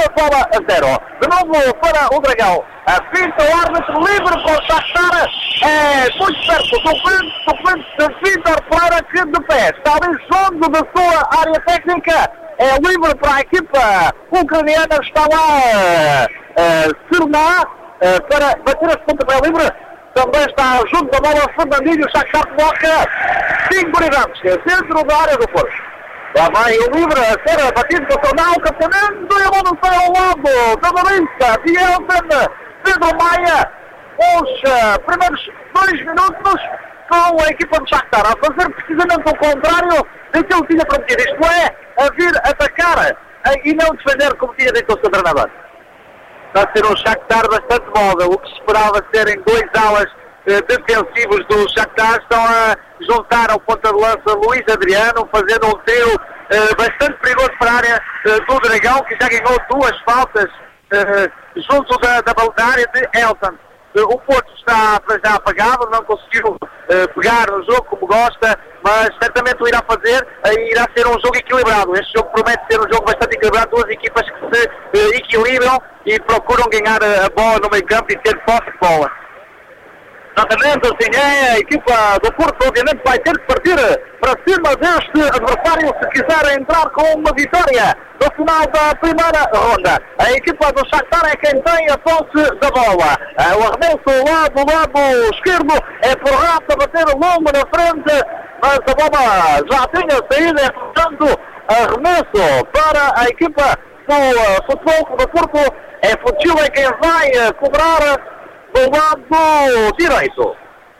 1-0. De novo para o Dragão. Pinta o árbitro livre para o Shakhtar, muito perto do frente de Vítor Pereira que de pé está ali junto da sua área técnica. É livre para a equipa ucraniana, está lá Serná para bater esse pontapé livre. Também está junto da bola Fernandinho, Shakhtar coloca 5 unidades dentro da área do Porto. Lá vai o livre a ser batido pelo Serná, o captamento e a bola sai ao lado da Valência, Bielsen, Pedro Maia. Os primeiros 2 minutos com a equipa de Shakhtar a fazer precisamente o contrário daquilo que tinha prometido, isto é, a vir atacar e não defender como tinha dito o seu treinador. Está a ser um Shakhtar bastante móvel, o que esperava serem 2 alas defensivos do Shakhtar, estão a juntar ao ponta de lança Luís Adriano, fazendo um trio bastante perigoso para a área do Dragão, que já ganhou 2 faltas junto da área de Elton. O Porto está já apagado, não conseguiu pegar no jogo como gosta, mas certamente o irá fazer, irá ser um jogo equilibrado. Este jogo promete ser um jogo bastante equilibrado, 2 equipas que se equilibram e procuram ganhar a bola no meio campo e ter posse de bola. Exatamente, assim é, a equipa do Porto obviamente vai ter que partir para cima deste adversário se quiser entrar com uma vitória no final da primeira ronda. A equipa do Shakhtar é quem tem a posse da bola. O arremesso lá do lado esquerdo é por Rafa bater longo na frente, mas a bola já tinha saído, é portanto arremesso para a equipa do Futebol do Porto. É Fuchile quem vai cobrar do lado direito.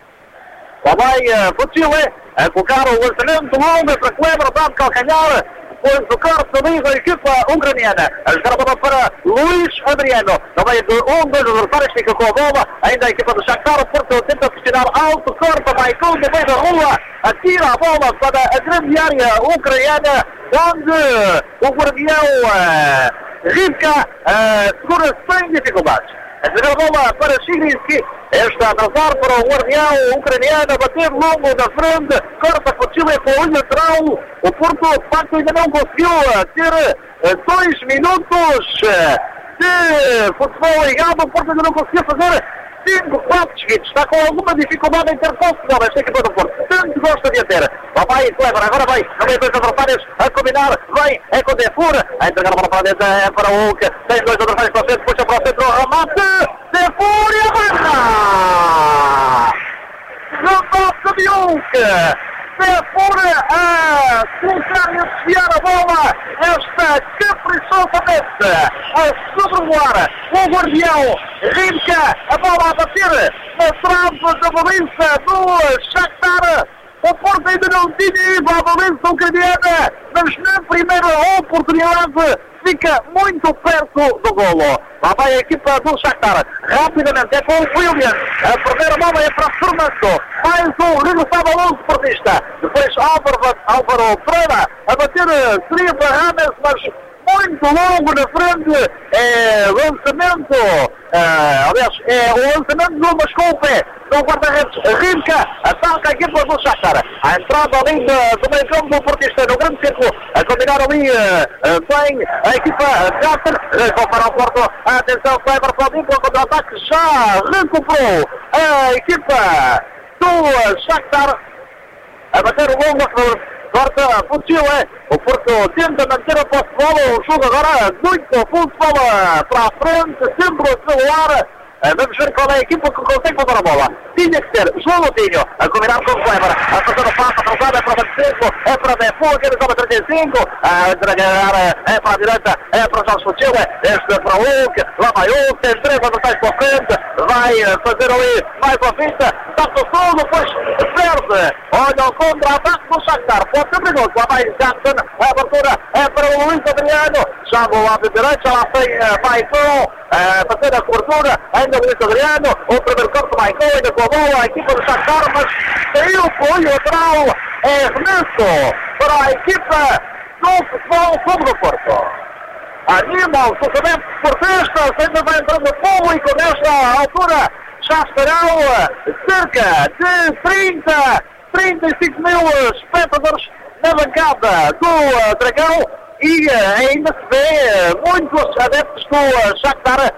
Lá vai Fuchile a colocar o lançamento longo para Kleber, dá de calcanhar, depois do corte ali da equipa ucraniana. A jogar a bola para Luís Adriano. Também dos adversários fica com a bola. Ainda a equipa do Shakhtar, o Porto tenta pressionar alto, corta Michael no meio da rua, atira a bola para a grande área ucraniana, onde o guardião Rivka segura sem dificuldades. A jogar a bola para Chigrinsky, está a atrasar para o guardião ucraniano, a bater longo na frente, corta Fuchile com o lateral. O Porto, de facto, ainda não conseguiu ter 2 minutos de futebol ligado. O Porto ainda não conseguiu fazer 5 passos seguidos. Está com alguma dificuldade em ter posse de bola esta equipa do Porto. Tanto gosta de a ter. Lá vai Kleber, agora vai no meio dos adversários a combinar. Vem, é com Defur. A entregar a bola para dentro, é para o Hulk. Tem 2 adversários para o centro, puxa para o centro, remate. Defur e a barra! No toque de Hulk. Defur a colocar e a desviar a bola. Esta caprichosamente a sobrevoar o guardião Rivka. A bola a bater na trave da baliza do Shakhtar. O Porto ainda não tinha ido à baliza ucraniana, mas na primeira oportunidade fica muito perto do golo. Lá vai a equipa do Shakhtar, rapidamente é com o Williams, a perder a bola é para Fernando, mais um regressado ao 11 portista. Depois Álvaro Pereira a bater, seria para Rames, mas muito longo na frente. Lançamento, aliás, o lançamento do Mascoupe do guarda-redes Rimka, ataca a equipa do Shakhtar. A entrada ali do meio campo do portista no grande círculo, a combinar ali bem a equipa Shakhtar, compara o Porto, atenção, Kleber Claudinho para o contra-ataque, já recuperou a equipa do Shakhtar, a bater o longo, corta, fugiu, o Porto tenta manter a posse de bola, o jogo agora muito futebol para a frente, sempre a celular. Vamos ver qual é a equipa que consegue botar a bola. Tinha que ser João Moutinho a combinar com o Kleber, a fazer o passo atrasado, é para o 25, é para Defu, que ele toma 35, a entregar, é para a direita, é para o Jorge Fugiu, este é para o Hulk, lá vai o Hulk, tem 3 avançados para a frente, vai fazer ali mais a vista, tapa tudo, depois perde, olha o contra-ataque do Shakhtar, pode ser perigoso, lá vai Jackson, a abertura é para o Luís Adriano, já do lado direito, já lá tem Maicon, a fazer a cobertura, ainda Luís Adriano, o primeiro corte Maicon, ainda com a bola, a equipa do Shakhtar, mas saiu com o lateral, é Ernesto, para a equipa do Futebol Clube do Porto. Anima os sucedentes portistas, ainda vai entrando público nesta altura, já estarão cerca de 35 mil espectadores na bancada do Dragão e ainda se vê muitos adeptos do Shakhtar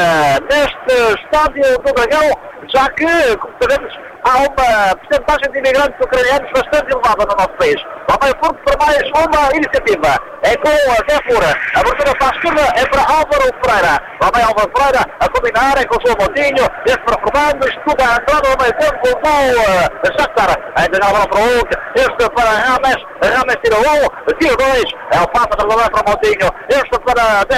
neste estádio do Dragão, já que, como sabemos, há uma porcentagem de imigrantes ucranianos bastante elevada no nosso país. Lá vai o Porto para mais uma iniciativa. É com a Zé a abertura para a esquerda é para Álvaro Pereira. Lá vai Álvaro Pereira a combinar, é com o João Moutinho, este para Fernando, isto tudo a entrada no meio tempo do Shakhtar. Ainda já a bola para o Hulk, este para Rames tira 1, tira 2, é o passo atrasado para o Moutinho, este para Zé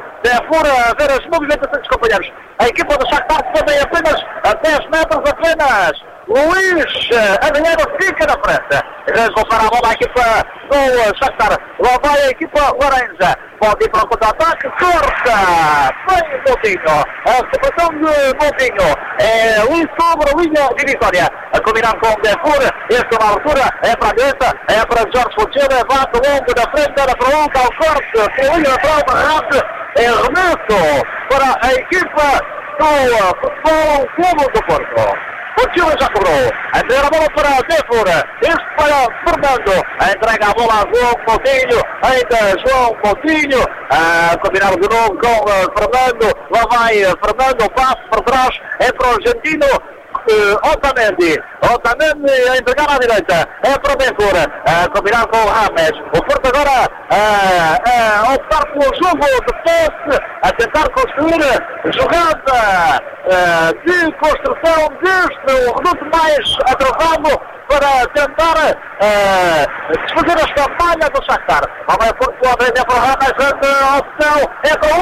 a ver as movimentações dos companheiros. A equipa do Shakhtar também apenas a 10 metros apenas. Luís Adriano fica na frente. Recupera a bola a equipa do Shakhtar. Lá vai a equipa laranja. Pode ir para o contra-ataque. Corta. Bem Moutinho. A separação de Moutinho. É Luís sobre a linha divisória. A combinar com o Defur. Esta na altura é para a direita. É para Jorge Fugiu. Bate longo da frente. Era para o Hulk. Ao corte. Pela linha lateral. Barrate. É Renato para a equipa do Futebol Clube do Porto. O Chile já cobrou. A entrega a bola para Defur. Este para Fernando. A entrega a bola a João Moutinho. Ainda João Moutinho. A combinar de novo com Fernando. Lá vai Fernando. Passo para trás. É para o argentino. Otamendi a entregar à direita, é para o Defur, a combinar com o Rames. O Porto agora a optar pelo jogo de posse, a tentar construir jogada de construção desde o reduto mais atrasado para tentar desfazer esta malha do Shakhtar. Lá vai o Porto pela vez, é para o Rames, a opção é para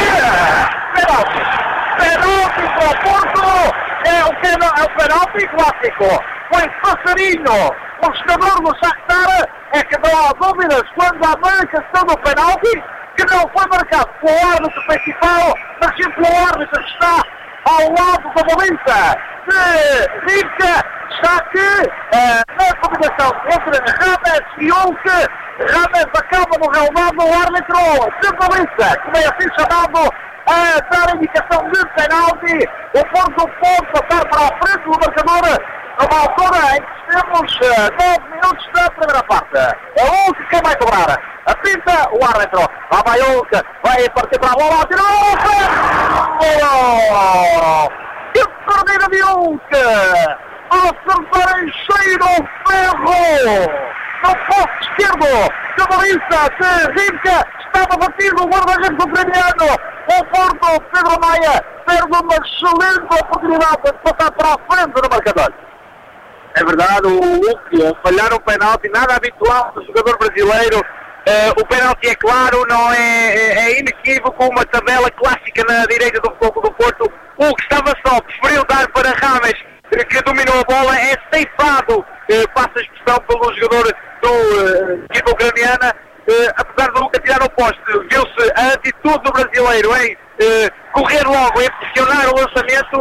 o penalti para o Porto. É o penalti clássico. Foi passarinho. O jogador do Shakhtar é que não há dúvidas quando há marcação do penalti, que não foi marcado pelo árbitro principal, mas sim pelo árbitro que está ao lado da baliza de Rimka, já que na combinação entre Rames e Hulk, Rames acaba no relevado o árbitro de baliza, que é assim chamado, a dar indicação de penalti. O Porto pode passar para a frente do marcador numa altura em que temos 9 minutos da primeira parte. É o Hulk quem vai cobrar. Apita o árbitro. Lá vai Hulk, vai partir para a bola, tirou! Que perdida de Hulk! A acertar em cheio o ferro! No posto esquerdo, que baliza de Rimka, estava batido o guarda-redes ucraniano. O Porto, Pedro Maia, perde uma excelente oportunidade de passar para a frente no marcador. É verdade, o Hulk falhar um penalti, nada habitual do jogador brasileiro. O penalti é claro, não é inequívoco, uma tabela clássica na direita do foco do Porto. O Hulk estava só, preferiu dar para Rames, que dominou a bola, é ceifado, passa a expressão pelo jogador do equipa ucraniana. Apesar de nunca tirar o poste, viu-se a atitude do brasileiro em correr logo, em pressionar o lançamento,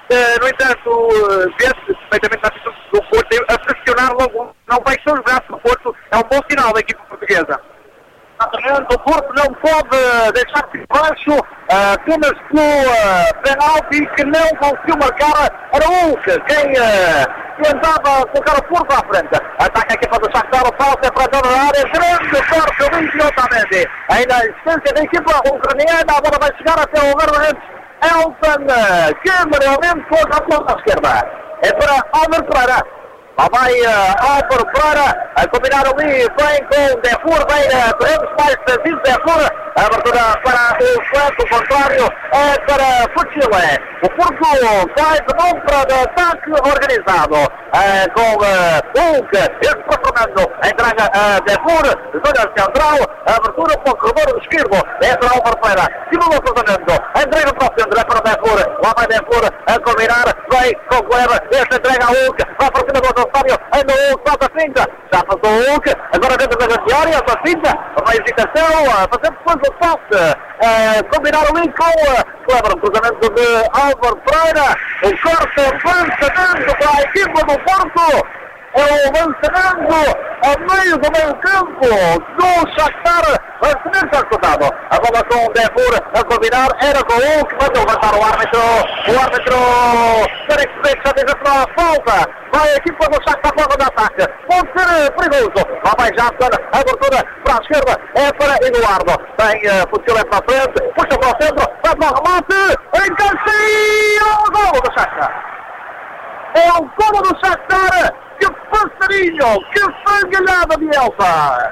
No entanto, vê-se perfeitamente a atitude do Porto a pressionar logo, não baixou os braços do Porto, é um bom sinal da equipe portuguesa. Exatamente, o Porto não pode deixar-se baixo, apenas pelo penalti que não conseguiu marcar, era o Hulk quem tentava colocar o Porto à frente. Ataca a equipa do Shakhtar, o passe é para a zona da área, grande corte, o Luís Otamendi. Ainda a existência da equipa ucraniana, a bola vai chegar até o guarda-redes Elton, que realmente coloca a ponta à esquerda. É para Álvaro Pereira. Lá vai Álvaro Pereira a combinar ali bem com Defur, bem corremos mais preciso Defur, a abertura para o flanco contrário é para Fuchile. O Porto vai de novo para o ataque organizado com Hulk, este para Fernando, entrega a Defur, zona central, a abertura para o corredor esquerdo, é para Álvaro Pereira, simula Fernando, entrega para o centro, é para Defur, lá vai Defur a combinar, vai com o Kleber, este entrega a Hulk, vai para cima do adversário, anda o Hulk, falta a finta, já passou o Hulk, agora dentro da grande área, a finta, uma hesitação, a fazer depois o passe, combinar ali com o Kleber, o cruzamento de Álvaro Pereira, o corte lançamento para a equipa do Porto, é o lançamento a meio do meio campo do Shakhtar, lançamento já escutado, a bola com o Defur a combinar, era com o Hulk, mandou levantar o árbitro Derek Smith já teve para a falta, vai a equipa do Shakhtar para o ataque, pode ser perigoso, lá vai Jackson, abertura para a esquerda, é para Eduardo, tem Fuchile para a frente, puxa para o centro, vai para o remate, encaixou o golo do Shakhtar, é o golo do Shakhtar. Que passarinho! Que sangalhada de Elsa!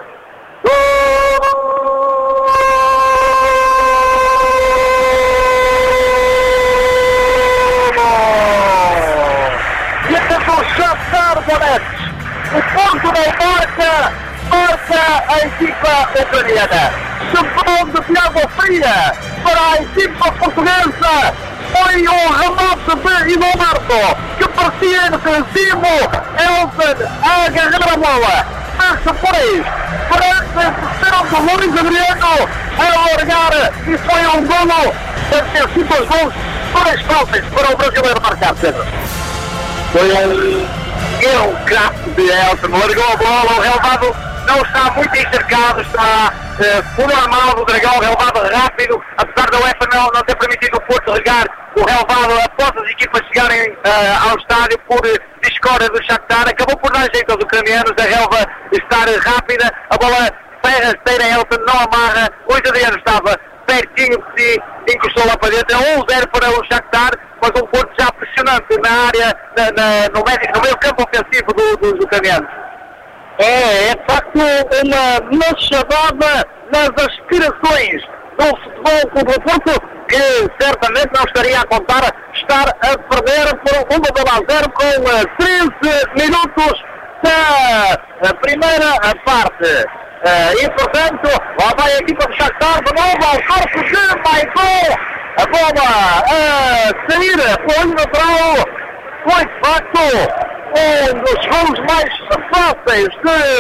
E até o Shakhtar Donetsk. O Porto não marca a equipa ucraniana. Segundo de Thiago Fria para a equipa portuguesa. Foi um remate de Eduardo, que parecia defensivo, Elton a agarrar a bola, mas depois, parece a impressão do Luís Adriano a largar, e foi um golo, deve ter sido os gols, 2 faltas para o brasileiro marcar, Pedro. Foi um craque de Elton, largou a bola, o relevado não está muito encercado, está o normal do Dragão, relevado rápido, apesar da UEFA não ter permitido o Porto regar o relevado após as equipas chegarem ao estádio por discórdia do Shakhtar, acabou por dar jeito aos ucranianos, a relva estar rápida, a bola pega rasteira, Elton não amarra, o Adriano estava pertinho de si, encostou lá para dentro, 1-0 para o Shakhtar, mas um Porto já pressionante na área, no meio campo ofensivo dos ucranianos. É de facto uma machadada nas aspirações do Futebol Clube do Porto, que certamente não estaria a contar estar a perder por 1-0 com 13 minutos da primeira parte. E portanto, lá vai a equipa do Shakhtar de novo ao corpo de Maicon, a bola a sair pelo olho lateral, foi de facto um dos gols mais fáceis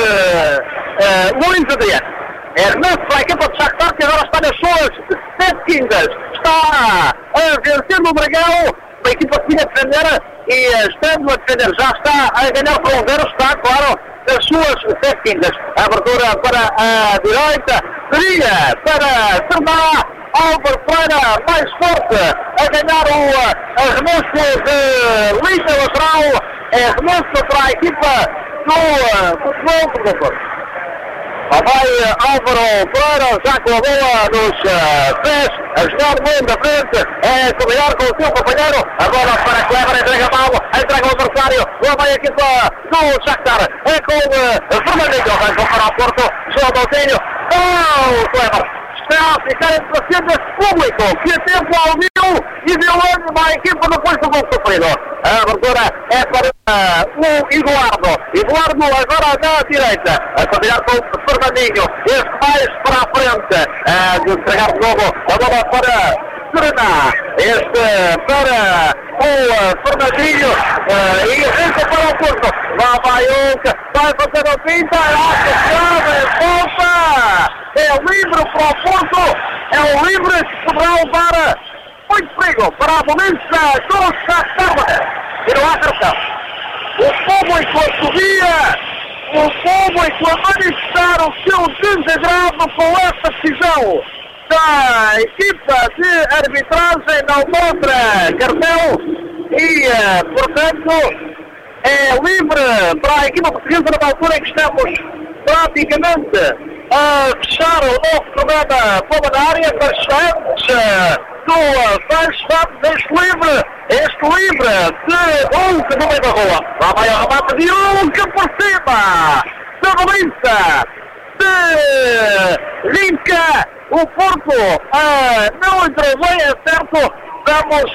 de Luís Adriano. É remate para a equipa de Shakhtar, que agora está nas suas 7 quintas. Está a vencer no Dragão, a equipa que vinha a defender, e estando a defender já está a ganhar por 1-0, está, claro, nas suas 7 quintas. A abertura para a direita, seria para Serná, Álvaro Pereira mais forte, a ganhar o arremesso de linha lateral, é arremesso para a equipa do Futebol Clube do Porto. Lá vai Álvaro Pereira, já com a bola nos pés, a jogar bem da frente, é combinar com o seu companheiro, a bola para Kleber, entrega mal, entrega o adversário, lá vai a equipa do Shakhtar, é com Fernandinho, vai comparar o Porto, João Moutinho, Kleber, está a ficar impaciente esse público, que a tempo ouviu e deu ânimo à equipa depois do gol sofrido. A abertura é para o Eduardo agora na direita, a combinar com o Fernandinho, este mais para a frente, de entregar de novo a bola para Serena, este para o Fernandinho, e resta para o Porto, lá vai Hulk, vai fazer a pinta, falta, é livre para o Porto, é o livre que poderá levar muito perigo para a Bolonense com o Shakhtar. E não há cartão. O público a subir, o público a manifestar o seu desagrado com esta decisão da equipa de arbitragem, não mostra cartão e, portanto, é livre para a equipa portuguesa na altura em que estamos praticamente a fechar o nosso programa Bola na Área, mas antes do fecho, este livre de Hulk no meio da rua. Lá vai o remate de Hulk por cima da Valência de Rinca. O Porto não entrou bem, é certo. Vamos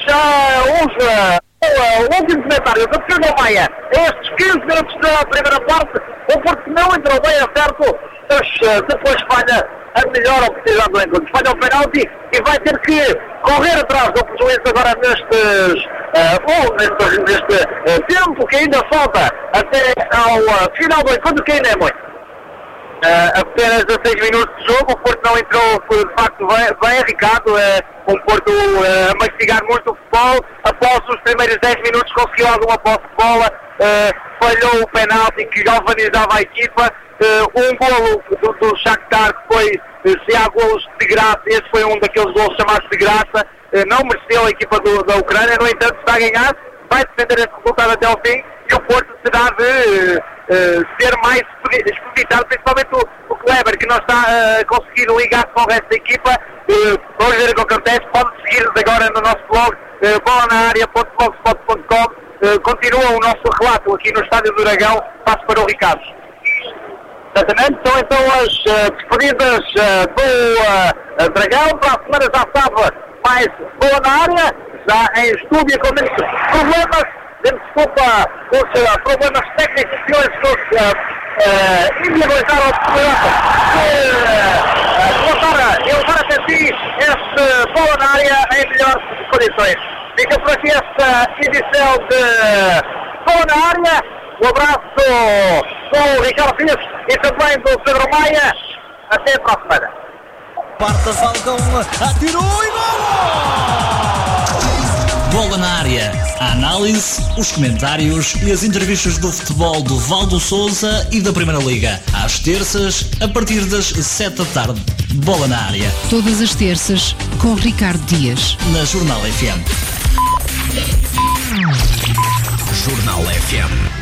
o último comentário da Pedro Maia. Estes 15 minutos da primeira parte, o Porto não entrou bem, é certo, mas depois falha a melhor oportunidade do encontro. Falha o penalti e vai ter que correr atrás do prejuízo agora neste tempo que ainda falta até ao final do encontro, que ainda é muito. Apenas 16 minutos de jogo, o Porto não entrou de facto bem, Ricardo. Um Porto a mastigar muito o futebol. Após os primeiros 10 minutos conseguiu alguma posse de bola, falhou o penalti que galvanizava a equipa. Um golo do Shakhtar que foi, se há golos de graça, esse foi um daqueles golos chamados de graça, não mereceu a equipa da Ucrânia. No entanto, está a ganhar, vai defender esse resultado até ao fim e o Porto terá de ser mais expeditado, principalmente o Kleber, que não está a conseguir ligar com o resto da equipa. Vamos ver o que acontece. Pode seguir-nos agora no nosso blog bolanaaria.blogspot.com. Continua o nosso relato aqui no Estádio do Dragão. Passo para o Ricardo. Exatamente, são então as despedidas do Dragão. Para a semana já sabe mais Bola na Área, já em estúdio com menos problemas. Desculpa os problemas técnicos que hoje nos inviabilizaram a possibilidade de levar até si este Bola na Área em melhores condições. Fica por aqui esta edição de Bola na Área. Um abraço com o Ricardo Pires e também do Pedro Maia. Até para a semana. Parta Falcão, atirou e gol! Bola na Área. A análise, os comentários e as entrevistas do futebol do Valdo Sousa e da Primeira Liga. Às terças, a partir das 7 da tarde. Bola na Área. Todas as terças, com Ricardo Dias. Na Jornal FM. Jornal FM.